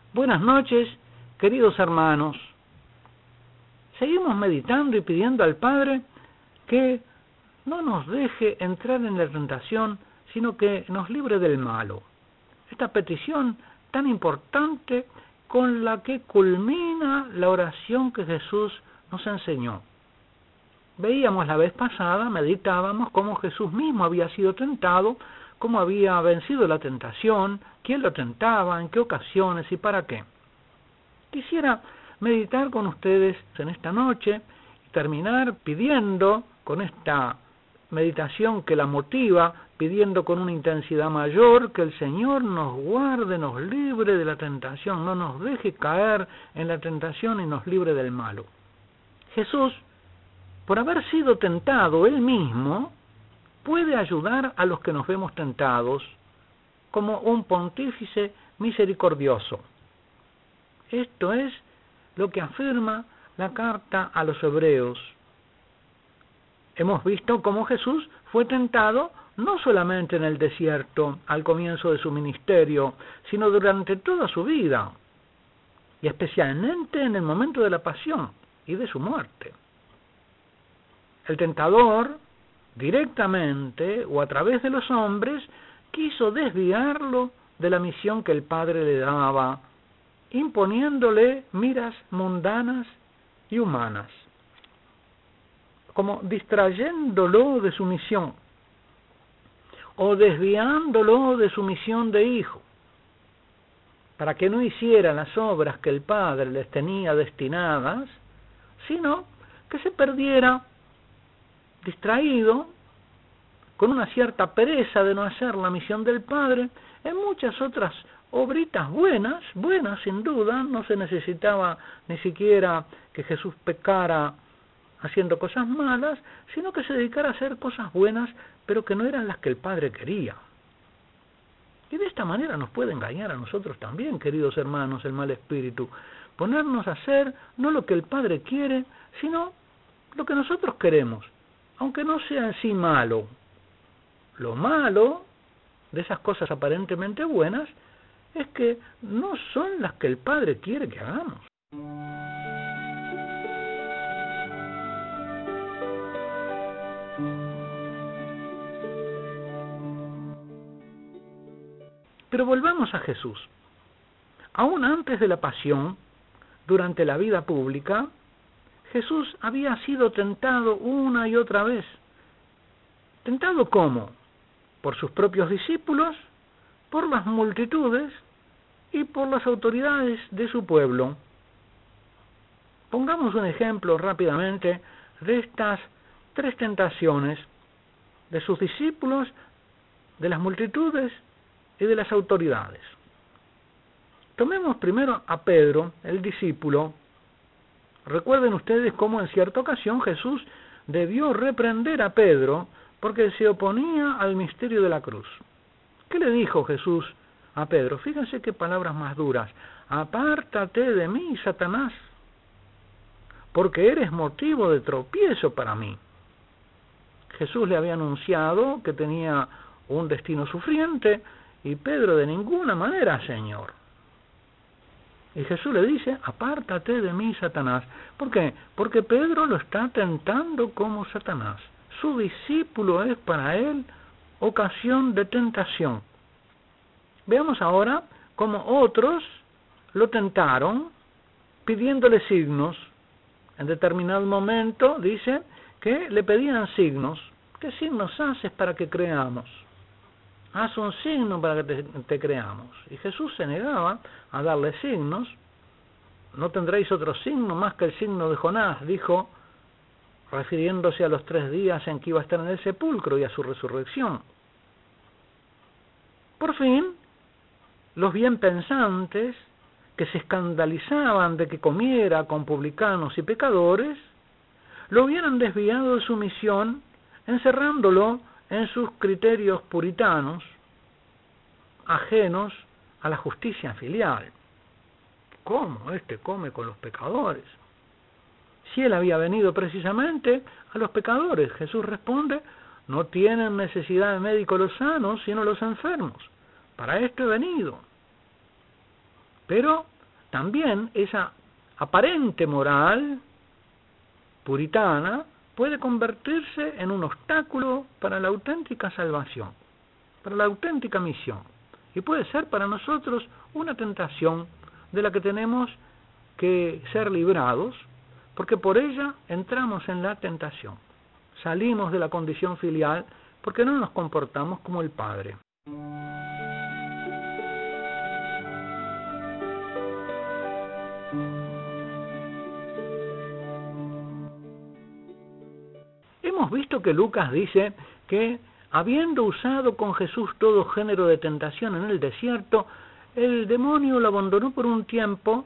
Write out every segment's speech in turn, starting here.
Buenas noches, queridos hermanos. Seguimos meditando y pidiendo al Padre que no nos deje entrar en la tentación, sino que nos libre del malo. Esta petición tan importante con la que culmina la oración que Jesús nos enseñó. Veíamos la vez pasada, meditábamos cómo Jesús mismo había sido tentado, cómo había vencido la tentación, quién lo tentaba, en qué ocasiones y para qué. Quisiera meditar con ustedes en esta noche y terminar pidiendo con esta meditación que la motiva, pidiendo con una intensidad mayor que el Señor nos guarde, nos libre de la tentación, no nos deje caer en la tentación y nos libre del malo. Jesús, por haber sido tentado Él mismo, puede ayudar a los que nos vemos tentados como un pontífice misericordioso. Esto es lo que afirma la carta a los Hebreos. Hemos visto cómo Jesús fue tentado no solamente en el desierto al comienzo de su ministerio, sino durante toda su vida, y especialmente en el momento de la pasión y de su muerte. El tentador, directamente o a través de los hombres, quiso desviarlo de la misión que el Padre le daba, imponiéndole miras mundanas y humanas, como distrayéndolo de su misión o desviándolo de su misión de hijo, para que no hiciera las obras que el Padre les tenía destinadas, sino que se perdiera distraído, con una cierta pereza de no hacer la misión del Padre, en muchas otras obritas buenas sin duda. No se necesitaba ni siquiera que Jesús pecara haciendo cosas malas, sino que se dedicara a hacer cosas buenas, pero que no eran las que el Padre quería. Y de esta manera nos puede engañar a nosotros también, queridos hermanos, el mal espíritu, ponernos a hacer no lo que el Padre quiere, sino lo que nosotros queremos, aunque no sea en sí malo. Lo malo de esas cosas aparentemente buenas es que no son las que el Padre quiere que hagamos. Pero volvamos a Jesús. Aún antes de la pasión, durante la vida pública, Jesús había sido tentado una y otra vez. ¿Tentado cómo? Por sus propios discípulos, por las multitudes y por las autoridades de su pueblo. Pongamos un ejemplo rápidamente de estas tres tentaciones, de sus discípulos, de las multitudes y de las autoridades. Tomemos primero a Pedro, el discípulo. Recuerden ustedes cómo en cierta ocasión Jesús debió reprender a Pedro porque se oponía al misterio de la cruz. ¿Qué le dijo Jesús a Pedro? Fíjense qué palabras más duras. Apártate de mí, Satanás, porque eres motivo de tropiezo para mí. Jesús le había anunciado que tenía un destino sufriente y Pedro de ninguna manera, Señor. Y Jesús le dice, apártate de mí, Satanás. ¿Por qué? Porque Pedro lo está tentando como Satanás. Su discípulo es para él ocasión de tentación. Veamos ahora cómo otros lo tentaron pidiéndole signos. En determinado momento dice que le pedían signos. ¿Qué signos haces para que creamos? Haz un signo para que te creamos. Y Jesús se negaba a darle signos. No tendréis otro signo más que el signo de Jonás, dijo, refiriéndose a los 3 días en que iba a estar en el sepulcro y a su resurrección. Por fin, los bien pensantes, que se escandalizaban de que comiera con publicanos y pecadores, lo hubieran desviado de su misión, encerrándolo en sus criterios puritanos, ajenos a la justicia filial. ¿Cómo? Este come con los pecadores. Si él había venido precisamente a los pecadores, Jesús responde, no tienen necesidad de médico los sanos, sino los enfermos. Para esto he venido. Pero también esa aparente moral puritana puede convertirse en un obstáculo para la auténtica salvación, para la auténtica misión. Y puede ser para nosotros una tentación de la que tenemos que ser librados, porque por ella entramos en la tentación. Salimos de la condición filial porque no nos comportamos como el Padre. Hemos visto que Lucas dice que, habiendo usado con Jesús todo género de tentación en el desierto, el demonio lo abandonó por un tiempo,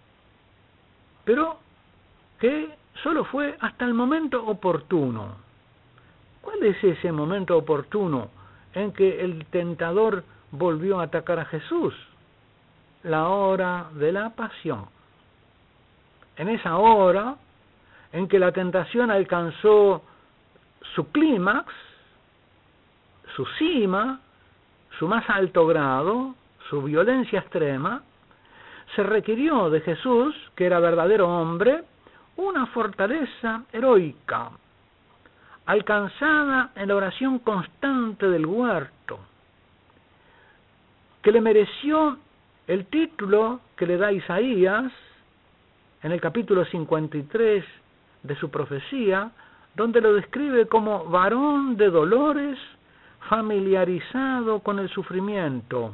pero que solo fue hasta el momento oportuno. ¿Cuál es ese momento oportuno en que el tentador volvió a atacar a Jesús? La hora de la pasión. En esa hora en que la tentación alcanzó su clímax, su cima, su más alto grado, su violencia extrema, se requirió de Jesús, que era verdadero hombre, una fortaleza heroica, alcanzada en la oración constante del huerto, que le mereció el título que le da Isaías en el capítulo 53 de su profecía, donde lo describe como varón de dolores, familiarizado con el sufrimiento.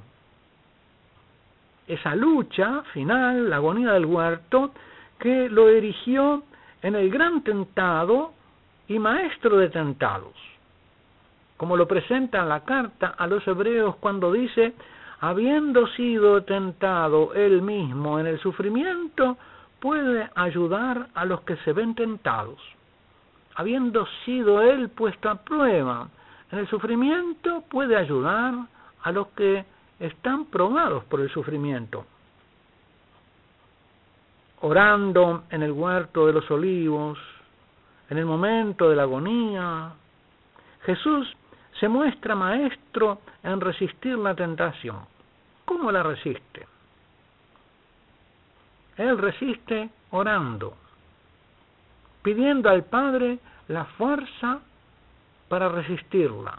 Esa lucha final, la agonía del huerto, que lo erigió en el gran tentado y maestro de tentados, como lo presenta en la carta a los hebreos cuando dice: habiendo sido tentado él mismo en el sufrimiento, puede ayudar a los que se ven tentados. Habiendo sido él puesto a prueba en el sufrimiento, puede ayudar a los que están probados por el sufrimiento. Orando en el huerto de los olivos, en el momento de la agonía, Jesús se muestra maestro en resistir la tentación. ¿Cómo la resiste? Él resiste orando, pidiendo al Padre la fuerza para resistirla,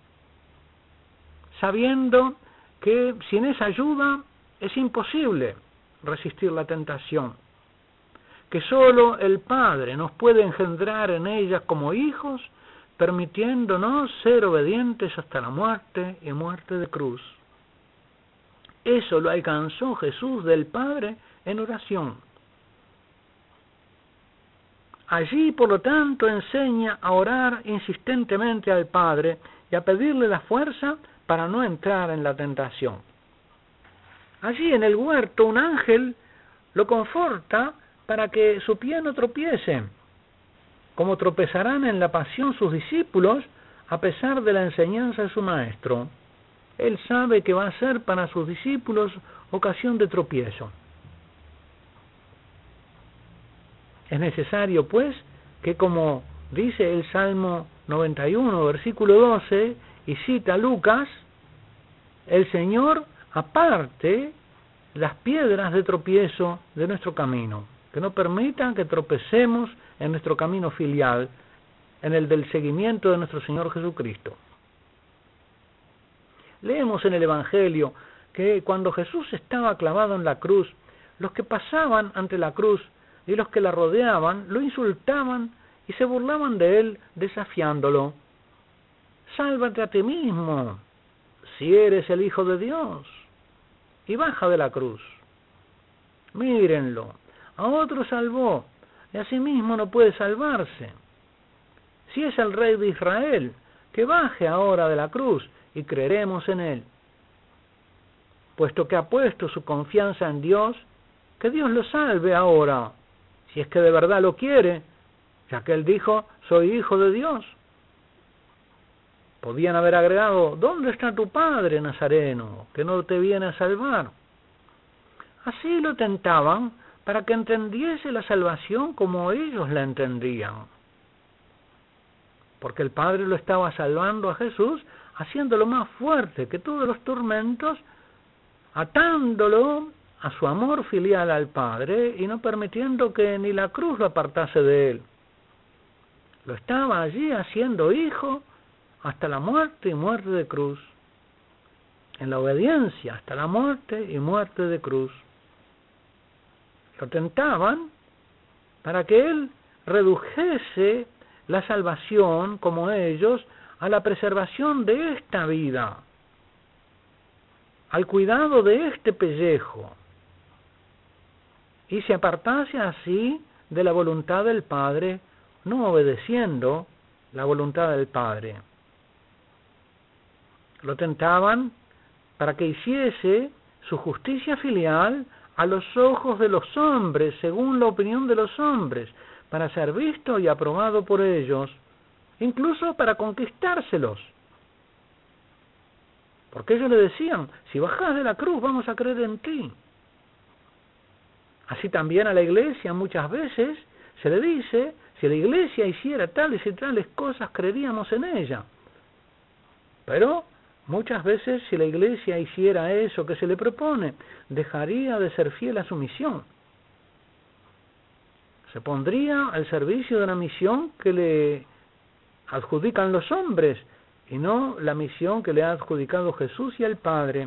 sabiendo que sin esa ayuda es imposible resistir la tentación, que solo el Padre nos puede engendrar en ella como hijos, permitiéndonos ser obedientes hasta la muerte y muerte de cruz. Eso lo alcanzó Jesús del Padre en oración. Allí, por lo tanto, enseña a orar insistentemente al Padre y a pedirle la fuerza para no entrar en la tentación. Allí en el huerto un ángel lo conforta para que su pie no tropiece, como tropezarán en la pasión sus discípulos a pesar de la enseñanza de su maestro. Él sabe que va a ser para sus discípulos ocasión de tropiezo. Es necesario, pues, que, como dice el Salmo 91, versículo 12, y cita Lucas, el Señor aparte las piedras de tropiezo de nuestro camino, que no permitan que tropecemos en nuestro camino filial, en el del seguimiento de nuestro Señor Jesucristo. Leemos en el Evangelio que cuando Jesús estaba clavado en la cruz, los que pasaban ante la cruz y los que la rodeaban lo insultaban y se burlaban de él, desafiándolo. Sálvate a ti mismo, si eres el Hijo de Dios, y baja de la cruz. Mírenlo, a otro salvó, y a sí mismo no puede salvarse. Si es el Rey de Israel, que baje ahora de la cruz y creeremos en él. Puesto que ha puesto su confianza en Dios, que Dios lo salve ahora, si es que de verdad lo quiere, ya que él dijo: soy hijo de Dios. Podían haber agregado: ¿dónde está tu padre, Nazareno, que no te viene a salvar? Así lo tentaban para que entendiese la salvación como ellos la entendían. Porque el Padre lo estaba salvando a Jesús, haciéndolo más fuerte que todos los tormentos, atándolo a su amor filial al Padre y no permitiendo que ni la cruz lo apartase de él. Lo estaba allí haciendo hijo hasta la muerte y muerte de cruz. En la obediencia hasta la muerte y muerte de cruz. Lo tentaban para que él redujese la salvación, como ellos, a la preservación de esta vida, al cuidado de este pellejo, y se apartase así de la voluntad del Padre, no obedeciendo la voluntad del Padre. Lo tentaban para que hiciese su justicia filial a los ojos de los hombres, según la opinión de los hombres, para ser visto y aprobado por ellos, incluso para conquistárselos. Porque ellos le decían, si bajás de la cruz vamos a creer en ti. Así también a la iglesia muchas veces se le dice, si la iglesia hiciera tales y tales cosas, creeríamos en ella. Pero muchas veces si la iglesia hiciera eso que se le propone, dejaría de ser fiel a su misión. Se pondría al servicio de una misión que le adjudican los hombres y no la misión que le ha adjudicado Jesús y el Padre.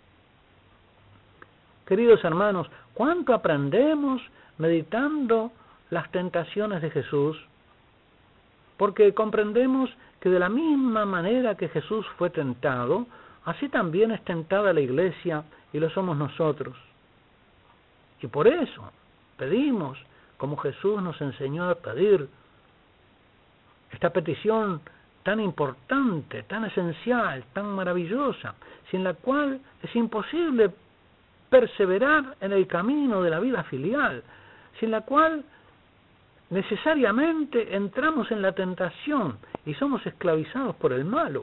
Queridos hermanos, ¿cuánto aprendemos meditando las tentaciones de Jesús? Porque comprendemos que de la misma manera que Jesús fue tentado, así también es tentada la iglesia y lo somos nosotros. Y por eso pedimos, como Jesús nos enseñó a pedir, esta petición tan importante, tan esencial, tan maravillosa, sin la cual es imposible perseverar en el camino de la vida filial, sin la cual necesariamente entramos en la tentación y somos esclavizados por el malo.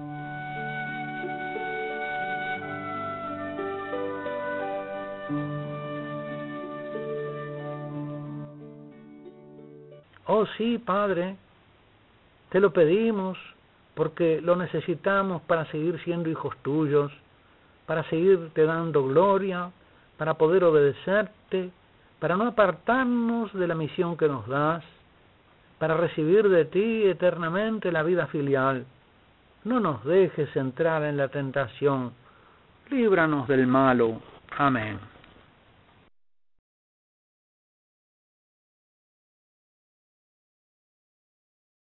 Oh sí, Padre, te lo pedimos porque lo necesitamos para seguir siendo hijos tuyos, para seguirte dando gloria, para poder obedecerte, para no apartarnos de la misión que nos das, para recibir de ti eternamente la vida filial. No nos dejes entrar en la tentación, líbranos del malo. Amén.